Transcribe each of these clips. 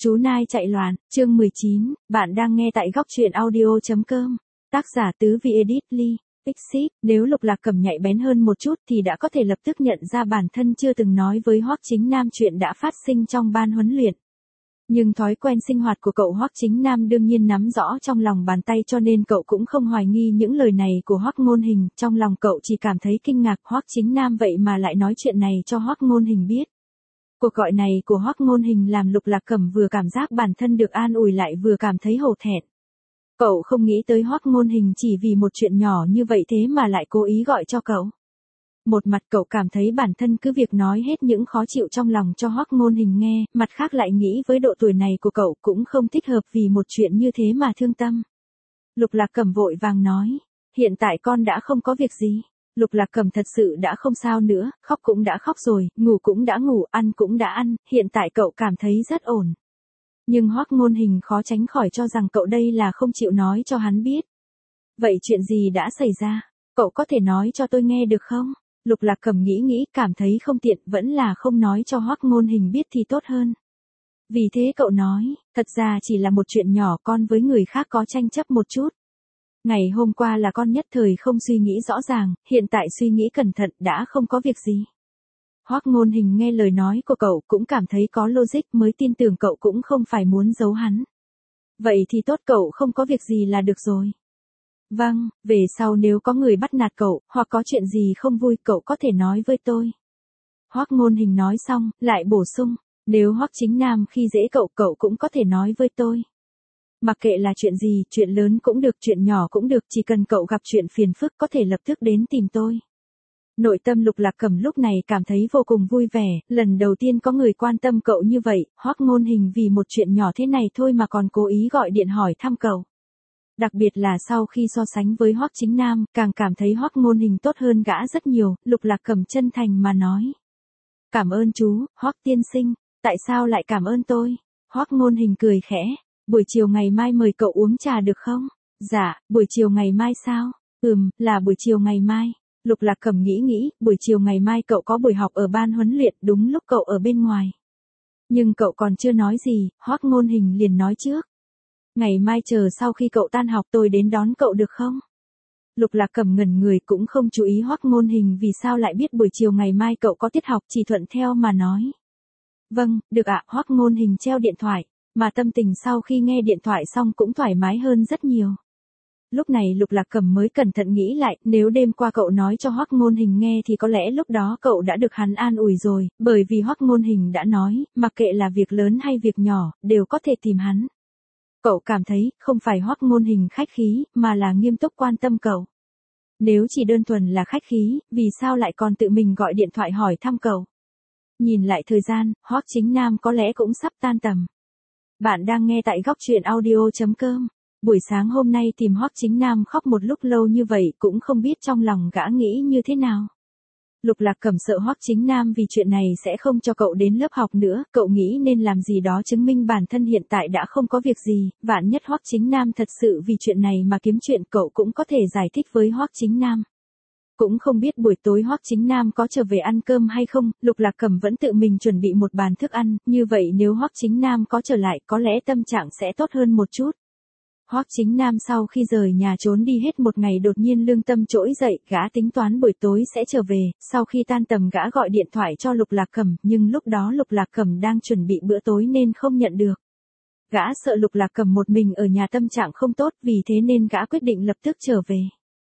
Chú Nai chạy loạn, chương 19, bạn đang nghe tại góc truyện audio.com. Tác giả Tứ Vi Edit Ly, Xít. Nếu Lục Lạc Cẩm nhạy bén hơn một chút thì đã có thể lập tức nhận ra bản thân chưa từng nói với Hoắc Chính Nam chuyện đã phát sinh trong ban huấn luyện. Nhưng thói quen sinh hoạt của cậu Hoắc Chính Nam đương nhiên nắm rõ trong lòng bàn tay, cho nên cậu cũng không hoài nghi những lời này của Hoắc Ngôn Hình. Trong lòng cậu chỉ cảm thấy kinh ngạc, Hoắc Chính Nam vậy mà lại nói chuyện này cho Hoắc Ngôn Hình biết. Cuộc gọi này của Hoắc Ngôn Hình làm Lục Lạc Cẩm vừa cảm giác bản thân được an ủi lại vừa cảm thấy hổ thẹn. Cậu không nghĩ tới Hoắc Ngôn Hình chỉ vì một chuyện nhỏ như vậy thế mà lại cố ý gọi cho cậu. Một mặt cậu cảm thấy bản thân cứ việc nói hết những khó chịu trong lòng cho Hoắc Ngôn Hình nghe, mặt khác lại nghĩ với độ tuổi này của cậu cũng không thích hợp vì một chuyện như thế mà thương tâm. Lục Lạc Cẩm vội vàng nói, hiện tại con đã không có việc gì. Lục Lạc Cẩm thật sự đã không sao nữa, khóc cũng đã khóc rồi, ngủ cũng đã ngủ, ăn cũng đã ăn, hiện tại cậu cảm thấy rất ổn. Nhưng Hoắc Ngôn Hình khó tránh khỏi cho rằng cậu đây là không chịu nói cho hắn biết. Vậy chuyện gì đã xảy ra? Cậu có thể nói cho tôi nghe được không? Lục Lạc Cẩm nghĩ cảm thấy không tiện, vẫn là không nói cho Hoắc Ngôn Hình biết thì tốt hơn. Vì thế cậu nói, thật ra chỉ là một chuyện nhỏ, con với người khác có tranh chấp một chút. Ngày hôm qua là con nhất thời không suy nghĩ rõ ràng, hiện tại suy nghĩ cẩn thận đã không có việc gì. Hoắc Ngôn Hình nghe lời nói của cậu cũng cảm thấy có logic, mới tin tưởng cậu cũng không phải muốn giấu hắn. Vậy thì tốt, cậu không có việc gì là được rồi. Vâng, về sau nếu có người bắt nạt cậu, hoặc có chuyện gì không vui cậu có thể nói với tôi. Hoắc Ngôn Hình nói xong, lại bổ sung, nếu Hoắc Chính Nam khi dễ cậu, cậu cũng có thể nói với tôi. Mặc kệ là chuyện gì, chuyện lớn cũng được, chuyện nhỏ cũng được, chỉ cần cậu gặp chuyện phiền phức có thể lập tức đến tìm tôi. Nội tâm Lục Lạc Cẩm lúc này cảm thấy vô cùng vui vẻ, lần đầu tiên có người quan tâm cậu như vậy. Hoắc Ngôn Hình vì một chuyện nhỏ thế này thôi mà còn cố ý gọi điện hỏi thăm cậu. Đặc biệt là sau khi so sánh với Hoắc Chính Nam, càng cảm thấy Hoắc Ngôn Hình tốt hơn gã rất nhiều. Lục Lạc Cẩm chân thành mà nói, cảm ơn chú, Hoắc tiên sinh. Tại sao lại cảm ơn tôi? Hoắc Ngôn Hình cười khẽ, buổi chiều ngày mai mời cậu uống trà được không? Dạ, buổi chiều ngày mai sao? Là buổi chiều ngày mai. Lục Lạc Cẩm nghĩ, buổi chiều ngày mai cậu có buổi học ở ban huấn luyện, đúng lúc cậu ở bên ngoài. Nhưng cậu còn chưa nói gì, Hoắc Ngôn Hình liền nói trước. Ngày mai chờ sau khi cậu tan học tôi đến đón cậu được không? Lục Lạc Cẩm ngẩn người cũng không chú ý Hoắc Ngôn Hình vì sao lại biết buổi chiều ngày mai cậu có tiết học, chỉ thuận theo mà nói. Vâng, được ạ. Hoắc Ngôn Hình treo điện thoại, mà tâm tình sau khi nghe điện thoại xong cũng thoải mái hơn rất nhiều. Lúc này Lục Lạc Cẩm mới cẩn thận nghĩ lại, nếu đêm qua cậu nói cho Hoắc Ngôn Hình nghe thì có lẽ lúc đó cậu đã được hắn an ủi rồi, bởi vì Hoắc Ngôn Hình đã nói, mặc kệ là việc lớn hay việc nhỏ, đều có thể tìm hắn. Cậu cảm thấy, không phải Hoắc Ngôn Hình khách khí, mà là nghiêm túc quan tâm cậu. Nếu chỉ đơn thuần là khách khí, vì sao lại còn tự mình gọi điện thoại hỏi thăm cậu? Nhìn lại thời gian, Hoắc Chính Nam có lẽ cũng sắp tan tầm. Bạn đang nghe tại góc truyện audio.com. Buổi sáng hôm nay tìm Hoắc Chính Nam khóc một lúc lâu như vậy cũng không biết trong lòng gã nghĩ như thế nào. Lục Lạc Cẩm sợ Hoắc Chính Nam vì chuyện này sẽ không cho cậu đến lớp học nữa, cậu nghĩ nên làm gì đó chứng minh bản thân hiện tại đã không có việc gì, vạn nhất Hoắc Chính Nam thật sự vì chuyện này mà kiếm chuyện cậu cũng có thể giải thích với Hoắc Chính Nam. Cũng không biết buổi tối Hoắc Chính Nam có trở về ăn cơm hay không, Lục Lạc Cẩm vẫn tự mình chuẩn bị một bàn thức ăn, như vậy nếu Hoắc Chính Nam có trở lại có lẽ tâm trạng sẽ tốt hơn một chút. Hoắc Chính Nam sau khi rời nhà trốn đi hết một ngày đột nhiên lương tâm trỗi dậy, gã tính toán buổi tối sẽ trở về, sau khi tan tầm gã gọi điện thoại cho Lục Lạc Cẩm, nhưng lúc đó Lục Lạc Cẩm đang chuẩn bị bữa tối nên không nhận được. Gã sợ Lục Lạc Cẩm một mình ở nhà tâm trạng không tốt, vì thế nên gã quyết định lập tức trở về.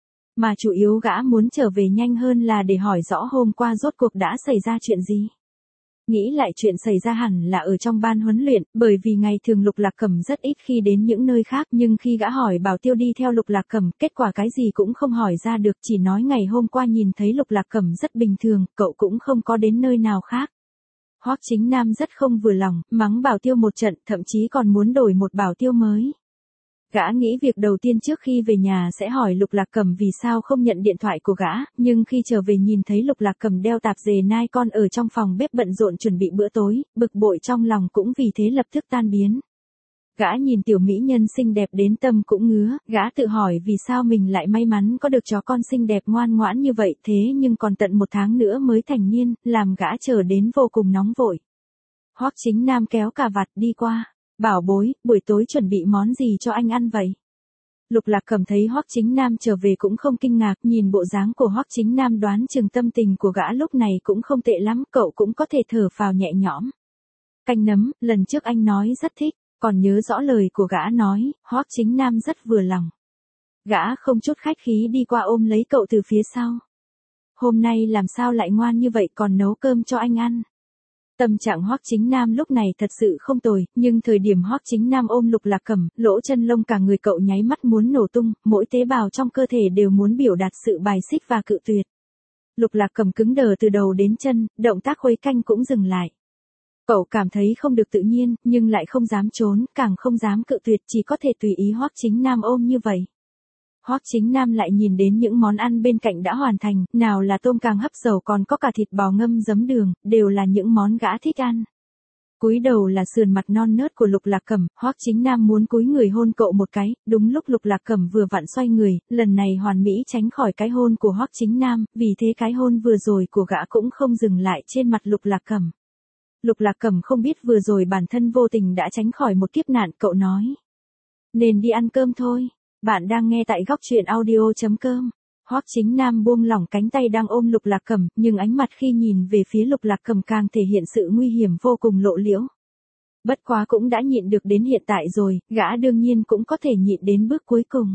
Mà chủ yếu gã muốn trở về nhanh hơn là để hỏi rõ hôm qua rốt cuộc đã xảy ra chuyện gì. Nghĩ lại chuyện xảy ra hẳn là ở trong ban huấn luyện, bởi vì ngày thường Lục Lạc Cẩm rất ít khi đến những nơi khác, nhưng khi gã hỏi Bảo Tiêu đi theo Lục Lạc Cẩm, kết quả cái gì cũng không hỏi ra được, chỉ nói ngày hôm qua nhìn thấy Lục Lạc Cẩm rất bình thường, cậu cũng không có đến nơi nào khác. Hoắc Chính Nam rất không vừa lòng, mắng Bảo Tiêu một trận, thậm chí còn muốn đổi một Bảo Tiêu mới. Gã nghĩ việc đầu tiên trước khi về nhà sẽ hỏi Lục Lạc Cẩm vì sao không nhận điện thoại của gã, nhưng khi trở về nhìn thấy Lục Lạc Cẩm đeo tạp dề nai con ở trong phòng bếp bận rộn chuẩn bị bữa tối, bực bội trong lòng cũng vì thế lập tức tan biến. Gã nhìn tiểu mỹ nhân xinh đẹp đến tâm cũng ngứa, gã tự hỏi vì sao mình lại may mắn có được chó con xinh đẹp ngoan ngoãn như vậy, thế nhưng còn tận 1 tháng nữa mới thành niên, làm gã chờ đến vô cùng nóng vội. Hoắc Chính Nam kéo cà vạt đi qua. Bảo bối, buổi tối chuẩn bị món gì cho anh ăn vậy? Lục Lạc Cẩm thấy Hoắc Chính Nam trở về cũng không kinh ngạc, nhìn bộ dáng của Hoắc Chính Nam đoán chừng tâm tình của gã lúc này cũng không tệ lắm, cậu cũng có thể thở phào nhẹ nhõm. Canh nấm, lần trước anh nói rất thích, còn nhớ rõ lời của gã nói, Hoắc Chính Nam rất vừa lòng. Gã không chút khách khí đi qua ôm lấy cậu từ phía sau. Hôm nay làm sao lại ngoan như vậy còn nấu cơm cho anh ăn. Tâm trạng Hoắc Chính Nam lúc này thật sự không tồi, nhưng thời điểm Hoắc Chính Nam ôm Lục Lạc Cẩm, lỗ chân lông cả người cậu nháy mắt muốn nổ tung, mỗi tế bào trong cơ thể đều muốn biểu đạt sự bài xích và cự tuyệt. Lục Lạc Cẩm cứng đờ từ đầu đến chân, động tác khuấy canh cũng dừng lại. Cậu cảm thấy không được tự nhiên, nhưng lại không dám trốn, càng không dám cự tuyệt, chỉ có thể tùy ý Hoắc Chính Nam ôm như vậy. Hoắc Chính Nam lại nhìn đến những món ăn bên cạnh đã hoàn thành, nào là tôm càng hấp dầu còn có cả thịt bò ngâm giấm đường, đều là những món gã thích ăn. Cúi đầu là sườn mặt non nớt của Lục Lạc Cẩm, Hoắc Chính Nam muốn cúi người hôn cậu một cái, đúng lúc Lục Lạc Cẩm vừa vặn xoay người, lần này hoàn mỹ tránh khỏi cái hôn của Hoắc Chính Nam, vì thế cái hôn vừa rồi của gã cũng không dừng lại trên mặt Lục Lạc Cẩm. Lục Lạc Cẩm không biết vừa rồi bản thân vô tình đã tránh khỏi một kiếp nạn, cậu nói. Nên đi ăn cơm thôi. Bạn đang nghe tại góc truyện audio.com. Hoắc Chính Nam buông lỏng cánh tay đang ôm Lục Lạc Cẩm, nhưng ánh mặt khi nhìn về phía Lục Lạc Cẩm càng thể hiện sự nguy hiểm vô cùng lộ liễu. Bất quá cũng đã nhịn được đến hiện tại rồi, gã đương nhiên cũng có thể nhịn đến bước cuối cùng.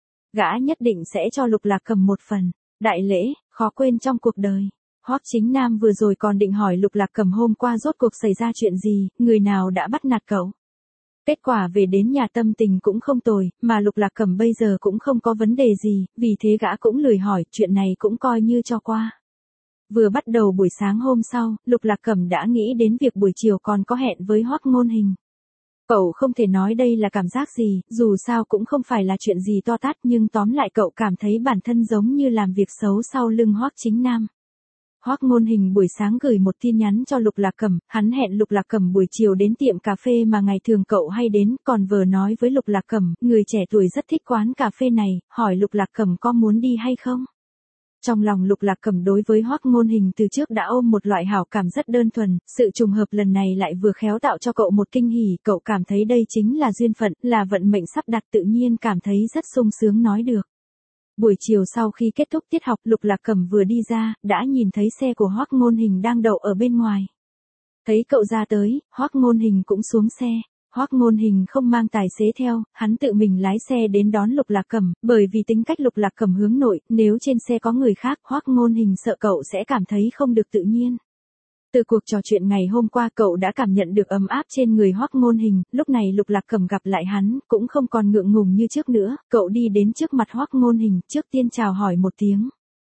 Gã nhất định sẽ cho Lục Lạc Cẩm một phần đại lễ, khó quên trong cuộc đời. Hoắc Chính Nam vừa rồi còn định hỏi Lục Lạc Cẩm hôm qua rốt cuộc xảy ra chuyện gì, người nào đã bắt nạt cậu. Kết quả về đến nhà tâm tình cũng không tồi, mà Lục Lạc Cẩm bây giờ cũng không có vấn đề gì, vì thế gã cũng lười hỏi, chuyện này cũng coi như cho qua. Vừa bắt đầu buổi sáng hôm sau, Lục Lạc Cẩm đã nghĩ đến việc buổi chiều còn có hẹn với Hoắc Ngôn Hình. Cậu không thể nói đây là cảm giác gì, dù sao cũng không phải là chuyện gì to tát, nhưng tóm lại cậu cảm thấy bản thân giống như làm việc xấu sau lưng Hoắc Chính Nam. Hoắc Ngôn Hình buổi sáng gửi một tin nhắn cho Lục Lạc Cẩm, hắn hẹn Lục Lạc Cẩm buổi chiều đến tiệm cà phê mà ngày thường cậu hay đến, còn vừa nói với Lục Lạc Cẩm, người trẻ tuổi rất thích quán cà phê này, hỏi Lục Lạc Cẩm có muốn đi hay không. Trong lòng Lục Lạc Cẩm đối với Hoắc Ngôn Hình từ trước đã ôm một loại hảo cảm rất đơn thuần, sự trùng hợp lần này lại vừa khéo tạo cho cậu một kinh hỉ, cậu cảm thấy đây chính là duyên phận, là vận mệnh sắp đặt, tự nhiên cảm thấy rất sung sướng nói được. Buổi chiều sau khi kết thúc tiết học, Lục Lạc Cẩm vừa đi ra, đã nhìn thấy xe của Hoắc Ngôn Hình đang đậu ở bên ngoài. Thấy cậu ra tới, Hoắc Ngôn Hình cũng xuống xe. Hoắc Ngôn Hình không mang tài xế theo, hắn tự mình lái xe đến đón Lục Lạc Cẩm, bởi vì tính cách Lục Lạc Cẩm hướng nội, nếu trên xe có người khác, Hoắc Ngôn Hình sợ cậu sẽ cảm thấy không được tự nhiên. Từ cuộc trò chuyện ngày hôm qua cậu đã cảm nhận được ấm áp trên người Hoắc Ngôn Hình, lúc này Lục Lạc Cẩm gặp lại hắn, cũng không còn ngượng ngùng như trước nữa, cậu đi đến trước mặt Hoắc Ngôn Hình, trước tiên chào hỏi một tiếng.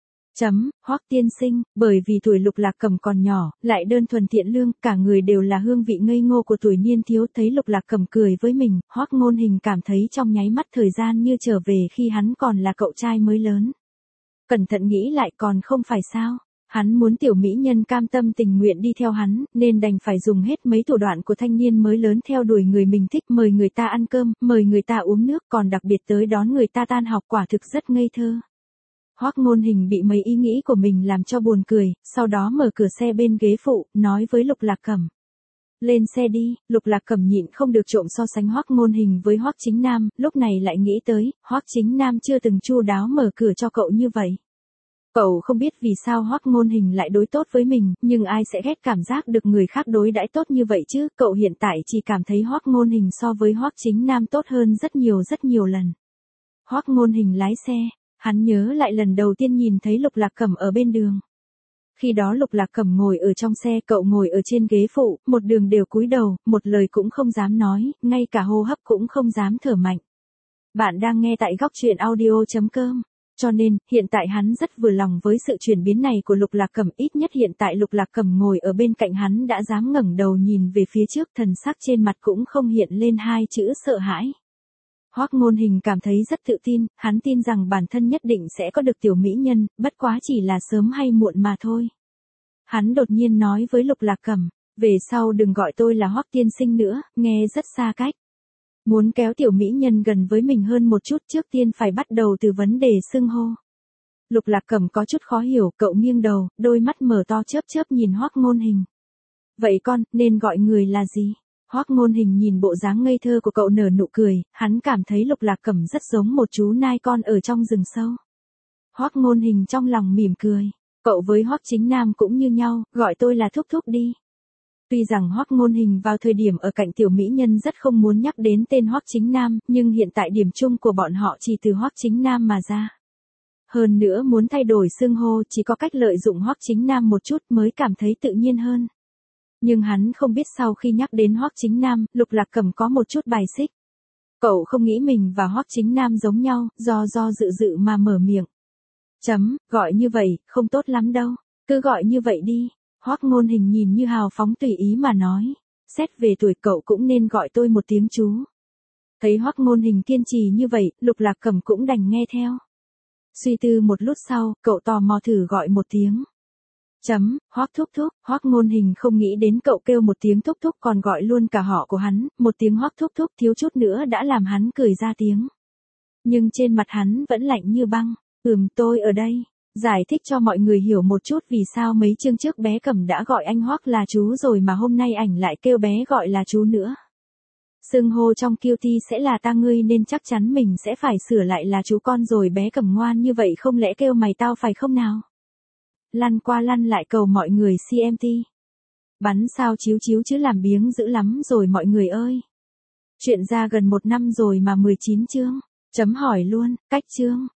Hoắc tiên sinh, bởi vì tuổi Lục Lạc Cẩm còn nhỏ, lại đơn thuần thiện lương, cả người đều là hương vị ngây ngô của tuổi niên thiếu, thấy Lục Lạc Cẩm cười với mình, Hoắc Ngôn Hình cảm thấy trong nháy mắt thời gian như trở về khi hắn còn là cậu trai mới lớn. Cẩn thận nghĩ lại còn không phải sao? Hắn muốn tiểu mỹ nhân cam tâm tình nguyện đi theo hắn, nên đành phải dùng hết mấy thủ đoạn của thanh niên mới lớn theo đuổi người mình thích, mời người ta ăn cơm, mời người ta uống nước, còn đặc biệt tới đón người ta tan học, quả thực rất ngây thơ. Hoắc Ngôn Hình bị mấy ý nghĩ của mình làm cho buồn cười, sau đó mở cửa xe bên ghế phụ, nói với Lục Lạc Cẩm. Lên xe đi. Lục Lạc Cẩm nhịn không được trộm so sánh Hoắc Ngôn Hình với Hoắc Chính Nam, lúc này lại nghĩ tới, Hoắc Chính Nam chưa từng chu đáo mở cửa cho cậu như vậy. Cậu không biết vì sao Hoắc Ngôn Hình lại đối tốt với mình, nhưng ai sẽ ghét cảm giác được người khác đối đãi tốt như vậy chứ, cậu hiện tại chỉ cảm thấy Hoắc Ngôn Hình so với Hoắc Chính Nam tốt hơn rất nhiều lần. Hoắc Ngôn Hình lái xe, hắn nhớ lại lần đầu tiên nhìn thấy Lục Lạc Cẩm ở bên đường. Khi đó Lục Lạc Cẩm ngồi ở trong xe, cậu ngồi ở trên ghế phụ, một đường đều cúi đầu, một lời cũng không dám nói, ngay cả hô hấp cũng không dám thở mạnh. Bạn đang nghe tại góc truyện audio.com. Cho nên, hiện tại hắn rất vừa lòng với sự chuyển biến này của Lục Lạc Cẩm, ít nhất hiện tại Lục Lạc Cẩm ngồi ở bên cạnh hắn đã dám ngẩng đầu nhìn về phía trước, thần sắc trên mặt cũng không hiện lên hai chữ sợ hãi. Hoắc Ngôn Hình cảm thấy rất tự tin, hắn tin rằng bản thân nhất định sẽ có được tiểu mỹ nhân, bất quá chỉ là sớm hay muộn mà thôi. Hắn đột nhiên nói với Lục Lạc Cẩm, về sau đừng gọi tôi là Hoắc tiên sinh nữa, nghe rất xa cách. Muốn kéo tiểu mỹ nhân gần với mình hơn một chút, trước tiên phải bắt đầu từ vấn đề xưng hô. Lục Lạc Cẩm có chút khó hiểu, cậu nghiêng đầu, đôi mắt mở to chớp chớp nhìn Hoắc Ngôn Hình. Vậy con, nên gọi người là gì? Hoắc Ngôn Hình nhìn bộ dáng ngây thơ của cậu nở nụ cười, hắn cảm thấy Lục Lạc Cẩm rất giống một chú nai con ở trong rừng sâu. Hoắc Ngôn Hình trong lòng mỉm cười, cậu với Hoắc Chính Nam cũng như nhau, gọi tôi là thúc thúc đi. Tuy rằng Hoắc Ngôn Hình vào thời điểm ở cạnh tiểu mỹ nhân rất không muốn nhắc đến tên Hoắc Chính Nam, nhưng hiện tại điểm chung của bọn họ chỉ từ Hoắc Chính Nam mà ra. Hơn nữa muốn thay đổi xưng hô chỉ có cách lợi dụng Hoắc Chính Nam một chút mới cảm thấy tự nhiên hơn. Nhưng hắn không biết sau khi nhắc đến Hoắc Chính Nam, Lục Lạc Cẩm có một chút bài xích. Cậu không nghĩ mình và Hoắc Chính Nam giống nhau, do dự mà mở miệng. Gọi như vậy, không tốt lắm đâu, cứ gọi như vậy đi. Hoắc Ngôn Hình nhìn như hào phóng tùy ý mà nói. Xét về tuổi cậu cũng nên gọi tôi một tiếng chú. Thấy Hoắc Ngôn Hình kiên trì như vậy, Lục Lạc Cẩm cũng đành nghe theo. Suy tư một lúc sau, cậu tò mò thử gọi một tiếng. Hoắc thúc thúc. Hoắc Ngôn Hình không nghĩ đến cậu kêu một tiếng thúc thúc còn gọi luôn cả họ của hắn, một tiếng Hoắc thúc thúc thiếu chút nữa đã làm hắn cười ra tiếng. Nhưng trên mặt hắn vẫn lạnh như băng. Tôi ở đây. Giải thích cho mọi người hiểu một chút vì sao mấy chương trước bé Cẩm đã gọi anh Hoắc là chú rồi mà hôm nay ảnh lại kêu bé gọi là chú nữa. Xưng hô trong Cutie sẽ là ta ngươi nên chắc chắn mình sẽ phải sửa lại là chú con rồi. Bé Cẩm ngoan như vậy không lẽ kêu mày tao phải không nào? Lăn qua lăn lại cầu mọi người CMT. Bắn sao chiếu chiếu chứ làm biếng dữ lắm rồi mọi người ơi. Chuyện ra gần 1 năm rồi mà 19 chương. Hỏi luôn, cách chương.